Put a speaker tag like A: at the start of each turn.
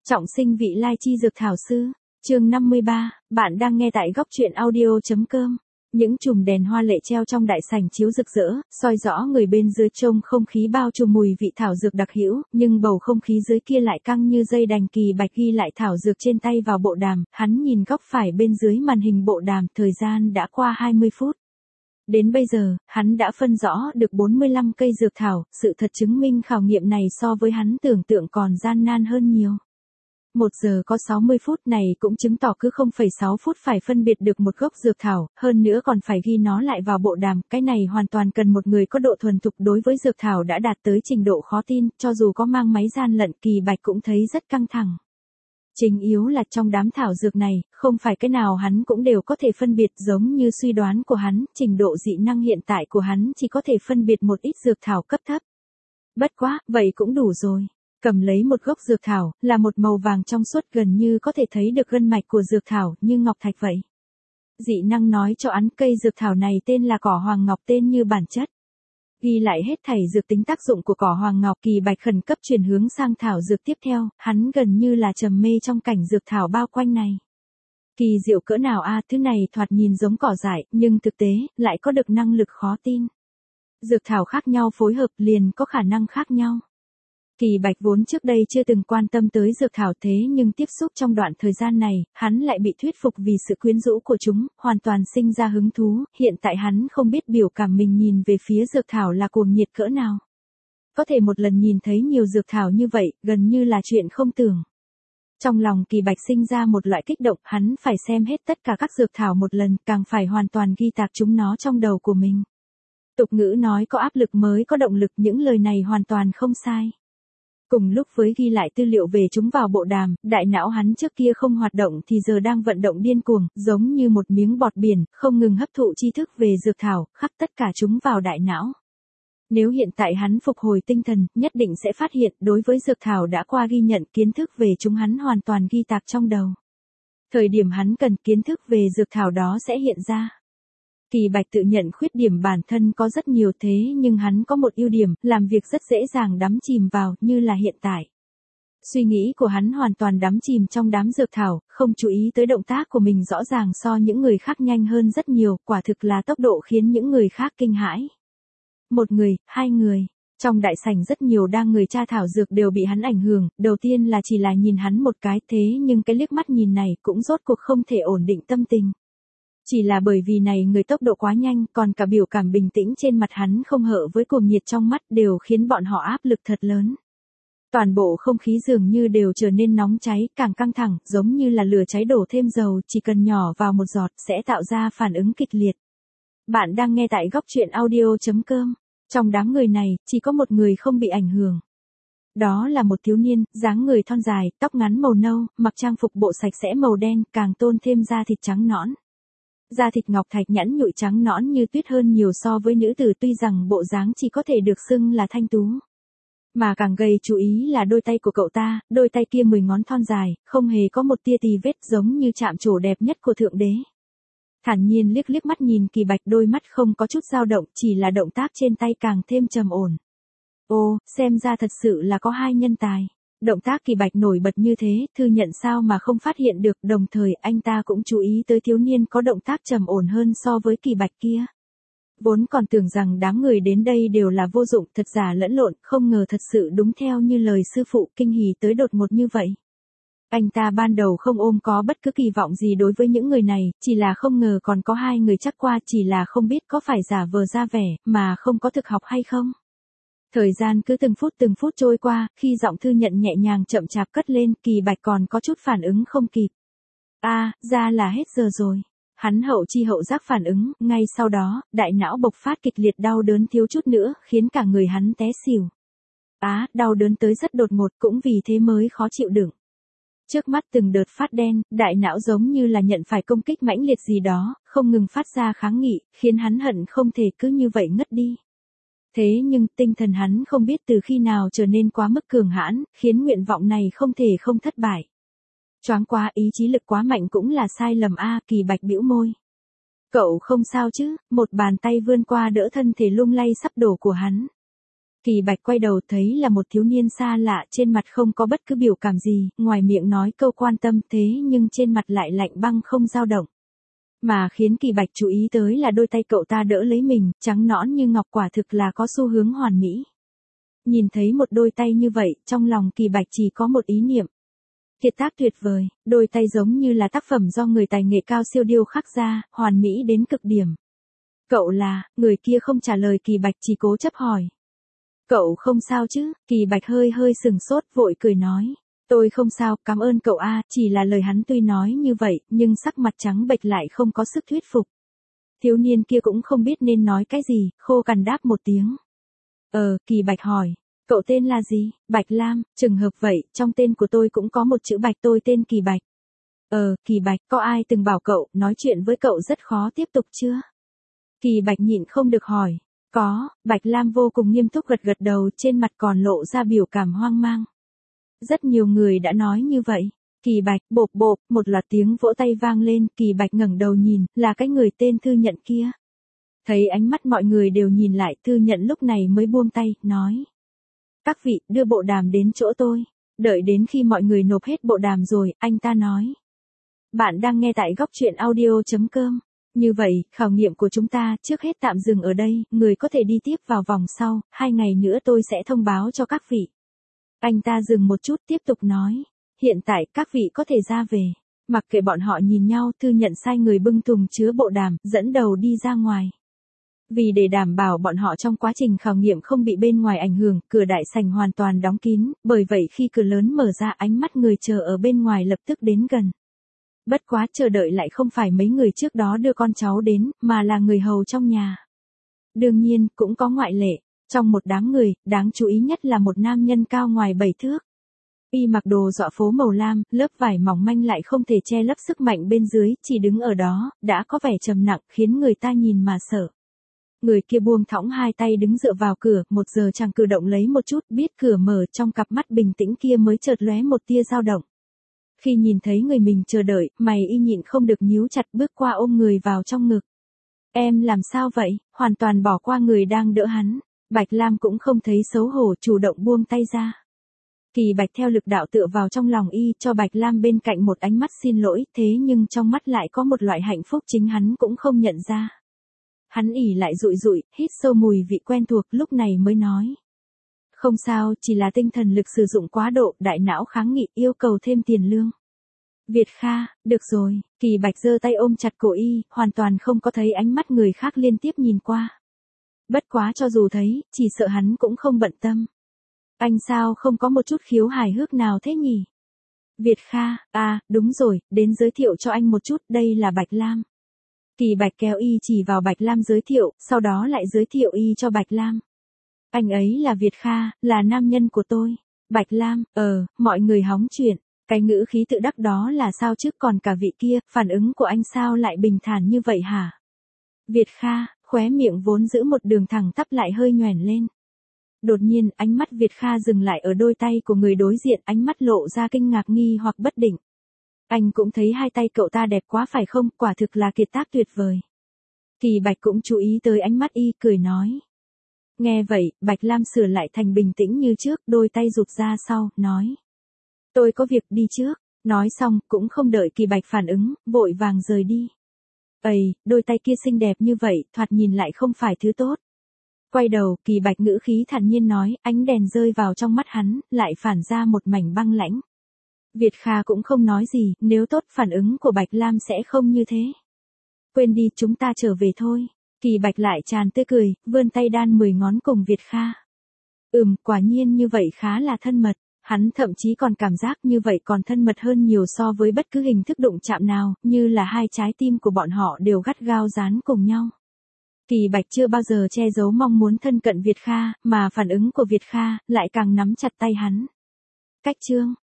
A: Trọng sinh vị lai chi dược thảo sư, chương 53, bạn đang nghe tại góc truyện audio.com. Những chùm đèn hoa lệ treo trong đại sảnh chiếu rực rỡ, soi rõ người bên dưới trông không khí bao trùm mùi vị thảo dược đặc hữu, nhưng bầu không khí dưới kia lại căng như dây đành. Kỳ Bạch ghi lại thảo dược trên tay vào bộ đàm, hắn nhìn góc phải bên dưới màn hình bộ đàm, thời gian đã qua 20 phút. Đến bây giờ, hắn đã phân rõ được 45 cây dược thảo, sự thật chứng minh khảo nghiệm này so với hắn tưởng tượng còn gian nan hơn nhiều. 1 giờ có 60 phút này cũng chứng tỏ cứ 0,6 phút phải phân biệt được một gốc dược thảo, hơn nữa còn phải ghi nó lại vào bộ đàm, cái này hoàn toàn cần một người có độ thuần thục đối với dược thảo đã đạt tới trình độ khó tin, cho dù có mang máy gian lận Kỳ Bạch cũng thấy rất căng thẳng. Chính yếu là trong đám thảo dược này, không phải cái nào hắn cũng đều có thể phân biệt giống như suy đoán của hắn, trình độ dị năng hiện tại của hắn chỉ có thể phân biệt một ít dược thảo cấp thấp. Bất quá, vậy cũng đủ rồi. Cầm lấy một gốc dược thảo, là một màu vàng trong suốt gần như có thể thấy được gân mạch của dược thảo, như ngọc thạch vậy. Dị năng nói cho hắn cây dược thảo này tên là cỏ hoàng ngọc, tên như bản chất. Ghi lại hết thảy dược tính tác dụng của cỏ hoàng ngọc, Kỳ Bạch khẩn cấp chuyển hướng sang thảo dược tiếp theo, hắn gần như là trầm mê trong cảnh dược thảo bao quanh này. Kỳ diệu cỡ nào a, thứ này thoạt nhìn giống cỏ dại, nhưng thực tế, lại có được năng lực khó tin. Dược thảo khác nhau phối hợp liền có khả năng khác nhau. Kỳ Bạch vốn trước đây chưa từng quan tâm tới dược thảo thế nhưng tiếp xúc trong đoạn thời gian này, hắn lại bị thuyết phục vì sự quyến rũ của chúng, hoàn toàn sinh ra hứng thú, hiện tại hắn không biết biểu cảm mình nhìn về phía dược thảo là cuồng nhiệt cỡ nào. Có thể một lần nhìn thấy nhiều dược thảo như vậy, gần như là chuyện không tưởng. Trong lòng Kỳ Bạch sinh ra một loại kích động, hắn phải xem hết tất cả các dược thảo một lần, càng phải hoàn toàn ghi tạc chúng nó trong đầu của mình. Tục ngữ nói có áp lực mới có động lực, những lời này hoàn toàn không sai. Cùng lúc với ghi lại tư liệu về chúng vào bộ đàm, đại não hắn trước kia không hoạt động thì giờ đang vận động điên cuồng, giống như một miếng bọt biển, không ngừng hấp thụ tri thức về dược thảo, khắc tất cả chúng vào đại não. Nếu hiện tại hắn phục hồi tinh thần, nhất định sẽ phát hiện đối với dược thảo đã qua ghi nhận kiến thức về chúng hắn hoàn toàn ghi tạc trong đầu. Thời điểm hắn cần kiến thức về dược thảo đó sẽ hiện ra. Kỳ Bạch tự nhận khuyết điểm bản thân có rất nhiều thế nhưng hắn có một ưu điểm, làm việc rất dễ dàng đắm chìm vào, như là hiện tại. Suy nghĩ của hắn hoàn toàn đắm chìm trong đám dược thảo, không chú ý tới động tác của mình rõ ràng so những người khác nhanh hơn rất nhiều, quả thực là tốc độ khiến những người khác kinh hãi. Một người, hai người. Trong đại sảnh rất nhiều đang người tra thảo dược đều bị hắn ảnh hưởng, đầu tiên là chỉ là nhìn hắn một cái thế nhưng cái liếc mắt nhìn này cũng rốt cuộc không thể ổn định tâm tình. Chỉ là bởi vì này người tốc độ quá nhanh, còn cả biểu cảm bình tĩnh trên mặt hắn không hở với cuồng nhiệt trong mắt đều khiến bọn họ áp lực thật lớn. Toàn bộ không khí dường như đều trở nên nóng cháy, càng căng thẳng, giống như là lửa cháy đổ thêm dầu, chỉ cần nhỏ vào một giọt sẽ tạo ra phản ứng kịch liệt. Bạn đang nghe tại góc truyện audio.com. Trong đám người này, chỉ có một người không bị ảnh hưởng. Đó là một thiếu niên, dáng người thon dài, tóc ngắn màu nâu, mặc trang phục bộ sạch sẽ màu đen, càng tôn thêm da thịt trắng nõn. Da thịt ngọc thạch nhẵn nhụi trắng nõn như tuyết hơn nhiều so với nữ tử, tuy rằng bộ dáng chỉ có thể được xưng là thanh tú. Mà càng gây chú ý là đôi tay của cậu ta, đôi tay kia 10 ngón thon dài, không hề có một tia tì vết giống như chạm trổ đẹp nhất của Thượng Đế. Thản nhiên liếc mắt nhìn Kỳ Bạch, đôi mắt không có chút dao động, chỉ là động tác trên tay càng thêm trầm ổn. Ô, xem ra thật sự là có hai nhân tài. Động tác Kỳ Bạch nổi bật như thế, Thư Nhận sao mà không phát hiện được, đồng thời anh ta cũng chú ý tới thiếu niên có động tác trầm ổn hơn so với Kỳ Bạch kia. Vốn còn tưởng rằng đám người đến đây đều là vô dụng, thật giả lẫn lộn, không ngờ thật sự đúng theo như lời sư phụ, kinh hỉ tới đột ngột như vậy. Anh ta ban đầu không ôm có bất cứ kỳ vọng gì đối với những người này, chỉ là không ngờ còn có hai người chắc qua, chỉ là không biết có phải giả vờ ra vẻ, mà không có thực học hay không. Thời gian cứ từng phút trôi qua, khi giọng Thư Nhận nhẹ nhàng chậm chạp cất lên, Kỳ Bạch còn có chút phản ứng không kịp. Ra là hết giờ rồi. Hắn hậu chi hậu giác phản ứng, ngay sau đó, đại não bộc phát kịch liệt đau đớn thiếu chút nữa, khiến cả người hắn té xỉu. Đau đớn tới rất đột ngột, cũng vì thế mới khó chịu đựng. Trước mắt từng đợt phát đen, đại não giống như là nhận phải công kích mãnh liệt gì đó, không ngừng phát ra kháng nghị, khiến hắn hận không thể cứ như vậy ngất đi. Thế nhưng tinh thần hắn không biết từ khi nào trở nên quá mức cường hãn, khiến nguyện vọng này không thể không thất bại. Choáng quá, ý chí lực quá mạnh cũng là sai lầm Kỳ Bạch bĩu môi. Cậu không sao chứ? Một bàn tay vươn qua đỡ thân thể lung lay sắp đổ của hắn. Kỳ Bạch quay đầu thấy là một thiếu niên xa lạ, trên mặt không có bất cứ biểu cảm gì, ngoài miệng nói câu quan tâm thế nhưng trên mặt lại lạnh băng không dao động. Mà khiến Kỳ Bạch chú ý tới là đôi tay cậu ta đỡ lấy mình, trắng nõn như ngọc, quả thực là có xu hướng hoàn mỹ. Nhìn thấy một đôi tay như vậy, trong lòng Kỳ Bạch chỉ có một ý niệm. Kiệt tác tuyệt vời, đôi tay giống như là tác phẩm do người tài nghệ cao siêu điêu khắc ra, hoàn mỹ đến cực điểm. Cậu là, người kia không trả lời Kỳ Bạch chỉ cố chấp hỏi. Cậu không sao chứ? Kỳ Bạch hơi hơi sừng sốt, vội cười nói. Tôi không sao, cảm ơn cậu a. Chỉ là lời hắn tuy nói như vậy, nhưng sắc mặt trắng bệch lại không có sức thuyết phục. Thiếu niên kia cũng không biết nên nói cái gì, khô cằn đáp một tiếng. Kỳ Bạch hỏi. Cậu tên là gì? Bạch Lam, trùng hợp vậy, trong tên của tôi cũng có một chữ Bạch, tôi tên Kỳ Bạch. Kỳ Bạch, có ai từng bảo cậu, nói chuyện với cậu rất khó tiếp tục chưa? Kỳ Bạch nhịn không được hỏi. Có, Bạch Lam vô cùng nghiêm túc gật gật đầu, trên mặt còn lộ ra biểu cảm hoang mang. Rất nhiều người đã nói như vậy. Kỳ Bạch, bộp bộp, một loạt tiếng vỗ tay vang lên, Kỳ Bạch ngẩng đầu nhìn, là cái người tên Thư Nhận kia. Thấy ánh mắt mọi người đều nhìn lại, Thư Nhận lúc này mới buông tay, nói. Các vị, đưa bộ đàm đến chỗ tôi. Đợi đến khi mọi người nộp hết bộ đàm rồi, anh ta nói. Bạn đang nghe tại góc truyện audio.com. Như vậy, khảo nghiệm của chúng ta trước hết tạm dừng ở đây, người có thể đi tiếp vào vòng sau, 2 ngày nữa tôi sẽ thông báo cho các vị. Anh ta dừng một chút tiếp tục nói. Hiện tại các vị có thể ra về. Mặc kệ bọn họ nhìn nhau, Thư Nhận sai người bưng thùng chứa bộ đàm, dẫn đầu đi ra ngoài. Vì để đảm bảo bọn họ trong quá trình khảo nghiệm không bị bên ngoài ảnh hưởng, cửa đại sảnh hoàn toàn đóng kín, bởi vậy khi cửa lớn mở ra ánh mắt người chờ ở bên ngoài lập tức đến gần. Bất quá chờ đợi lại không phải mấy người trước đó đưa con cháu đến, mà là người hầu trong nhà. Đương nhiên, cũng có ngoại lệ. Trong một đám người, đáng chú ý nhất là một nam nhân cao ngoài 7 thước. Y mặc đồ dọa phố màu lam, lớp vải mỏng manh lại không thể che lấp sức mạnh bên dưới, chỉ đứng ở đó, đã có vẻ trầm nặng, khiến người ta nhìn mà sợ. Người kia buông thõng hai tay đứng dựa vào cửa, một giờ chẳng cử động lấy một chút, biết cửa mở, trong cặp mắt bình tĩnh kia mới chợt lóe một tia dao động. Khi nhìn thấy người mình chờ đợi, mày y nhịn không được nhíu chặt, bước qua ôm người vào trong ngực. Em làm sao vậy? Hoàn toàn bỏ qua người đang đỡ hắn. Bạch Lam cũng không thấy xấu hổ, chủ động buông tay ra. Kỳ Bạch theo lực đạo tựa vào trong lòng y, cho Bạch Lam bên cạnh một ánh mắt xin lỗi, thế nhưng trong mắt lại có một loại hạnh phúc chính hắn cũng không nhận ra. Hắn ỉ lại rụi rụi, hít sâu mùi vị quen thuộc, lúc này mới nói. Không sao, chỉ là tinh thần lực sử dụng quá độ, đại não kháng nghị, yêu cầu thêm tiền lương. Việt Kha, được rồi. Kỳ Bạch giơ tay ôm chặt cổ y, hoàn toàn không có thấy ánh mắt người khác liên tiếp nhìn qua. Bất quá cho dù thấy, chỉ sợ hắn cũng không bận tâm. Anh sao không có một chút khiếu hài hước nào thế nhỉ? Việt Kha, đúng rồi, đến giới thiệu cho anh một chút, đây là Bạch Lam. Kỳ Bạch kéo y chỉ vào Bạch Lam giới thiệu, sau đó lại giới thiệu y cho Bạch Lam. Anh ấy là Việt Kha, là nam nhân của tôi. Bạch Lam, mọi người hóng chuyện. Cái ngữ khí tự đắc đó là sao chứ, còn cả vị kia, phản ứng của anh sao lại bình thản như vậy hả? Việt Kha, khóe miệng vốn giữ một đường thẳng tắp lại hơi nhoẻn lên. Đột nhiên, ánh mắt Việt Kha dừng lại ở đôi tay của người đối diện, ánh mắt lộ ra kinh ngạc nghi hoặc bất định. Anh cũng thấy hai tay cậu ta đẹp quá phải không, quả thực là kiệt tác tuyệt vời. Kỳ Bạch cũng chú ý tới ánh mắt y, cười nói. Nghe vậy, Bạch Lam sửa lại thành bình tĩnh như trước, đôi tay rụt ra sau, nói. Tôi có việc đi trước. Nói xong, cũng không đợi Kỳ Bạch phản ứng, vội vàng rời đi. Đôi tay kia xinh đẹp như vậy, thoạt nhìn lại không phải thứ tốt. Quay đầu, Kỳ Bạch ngữ khí thản nhiên nói, ánh đèn rơi vào trong mắt hắn, lại phản ra một mảnh băng lãnh. Việt Kha cũng không nói gì, nếu tốt phản ứng của Bạch Lam sẽ không như thế. Quên đi, chúng ta trở về thôi. Kỳ Bạch lại tràn tươi cười, vươn tay đan 10 ngón cùng Việt Kha. Quả nhiên như vậy khá là thân mật. Hắn thậm chí còn cảm giác như vậy còn thân mật hơn nhiều so với bất cứ hình thức đụng chạm nào, như là hai trái tim của bọn họ đều gắt gao dán cùng nhau. Kỳ Bạch chưa bao giờ che giấu mong muốn thân cận Việt Kha, mà phản ứng của Việt Kha lại càng nắm chặt tay hắn. Cách chương